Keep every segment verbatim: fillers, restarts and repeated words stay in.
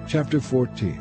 Chapter fourteen.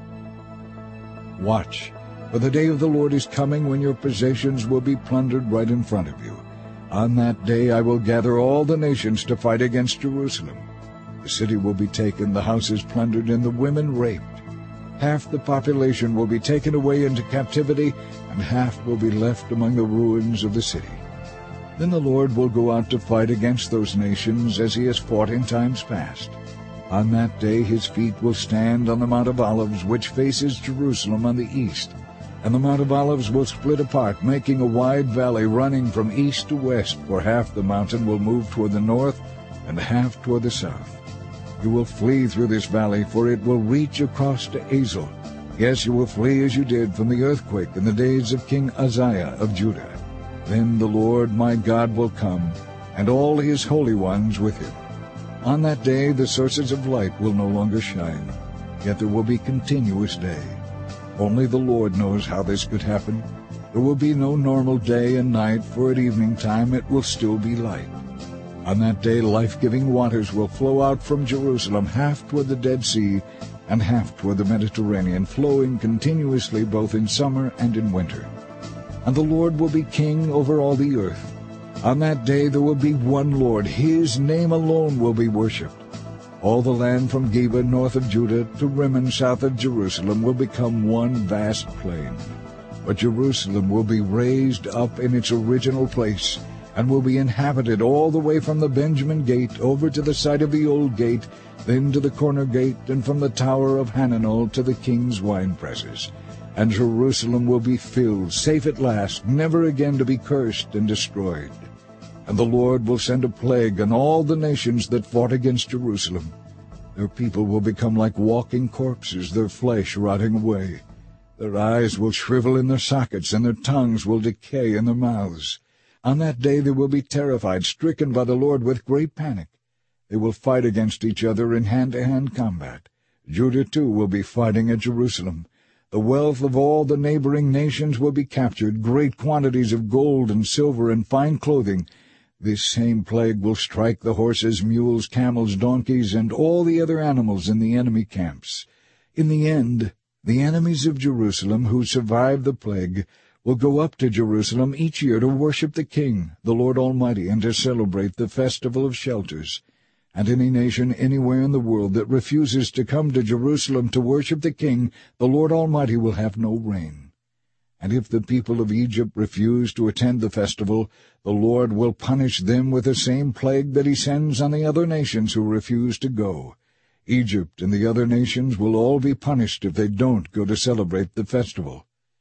Watch, for the day of the Lord is coming when your possessions will be plundered right in front of you. On that day I will gather all the nations to fight against Jerusalem. The city will be taken, the houses plundered, and the women raped. Half the population will be taken away into captivity, and half will be left among the ruins of the city. Then the Lord will go out to fight against those nations as he has fought in times past. On that day his feet will stand on the Mount of Olives, which faces Jerusalem on the east. And the Mount of Olives will split apart, making a wide valley running from east to west, for half the mountain will move toward the north and half toward the south. You will flee through this valley, for it will reach across to Azel. Yes, you will flee as you did from the earthquake in the days of King Uzziah of Judah. Then the Lord my God will come, and all his holy ones with him. On that day the sources of light will no longer shine, yet there will be continuous day. Only the Lord knows how this could happen. There will be no normal day and night, for at evening time it will still be light. On that day life-giving waters will flow out from Jerusalem, half toward the Dead Sea and half toward the Mediterranean, flowing continuously both in summer and in winter. And the Lord will be king over all the earth. On that day there will be one Lord. His name alone will be worshipped. All the land from Geba north of Judah to Rimmon south of Jerusalem will become one vast plain. But Jerusalem will be raised up in its original place, and will be inhabited all the way from the Benjamin gate over to the site of the old gate, then to the corner gate, and from the tower of Hananel to the king's winepresses. And Jerusalem will be filled, safe at last, never again to be cursed and destroyed. And the Lord will send a plague on all the nations that fought against Jerusalem. Their people will become like walking corpses, their flesh rotting away. Their eyes will shrivel in their sockets, and their tongues will decay in their mouths. On that day they will be terrified, stricken by the Lord with great panic. They will fight against each other in hand-to-hand combat. Judah, too, will be fighting at Jerusalem. The wealth of all the neighboring nations will be captured, great quantities of gold and silver and fine clothing. This same plague will strike the horses, mules, camels, donkeys, and all the other animals in the enemy camps. In the end, the enemies of Jerusalem who survive the plague will go up to Jerusalem each year to worship the King, the Lord Almighty, and to celebrate the Festival of Shelters. And any nation anywhere in the world that refuses to come to Jerusalem to worship the King, the Lord Almighty, will have no rain. And if the people of Egypt refuse to attend the festival, the Lord will punish them with the same plague that he sends on the other nations who refuse to go. Egypt and the other nations will all be punished if they don't go to celebrate the festival.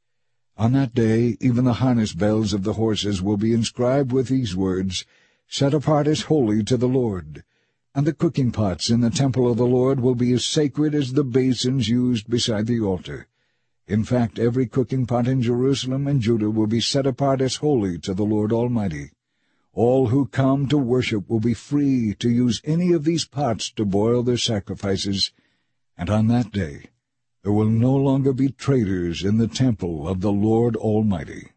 On that day even the harness bells of the horses will be inscribed with these words, "Set apart as holy to the Lord." And the cooking pots in the temple of the Lord will be as sacred as the basins used beside the altar. In fact, every cooking pot in Jerusalem and Judah will be set apart as holy to the Lord Almighty. All who come to worship will be free to use any of these pots to boil their sacrifices, and on that day there will no longer be traitors in the temple of the Lord Almighty.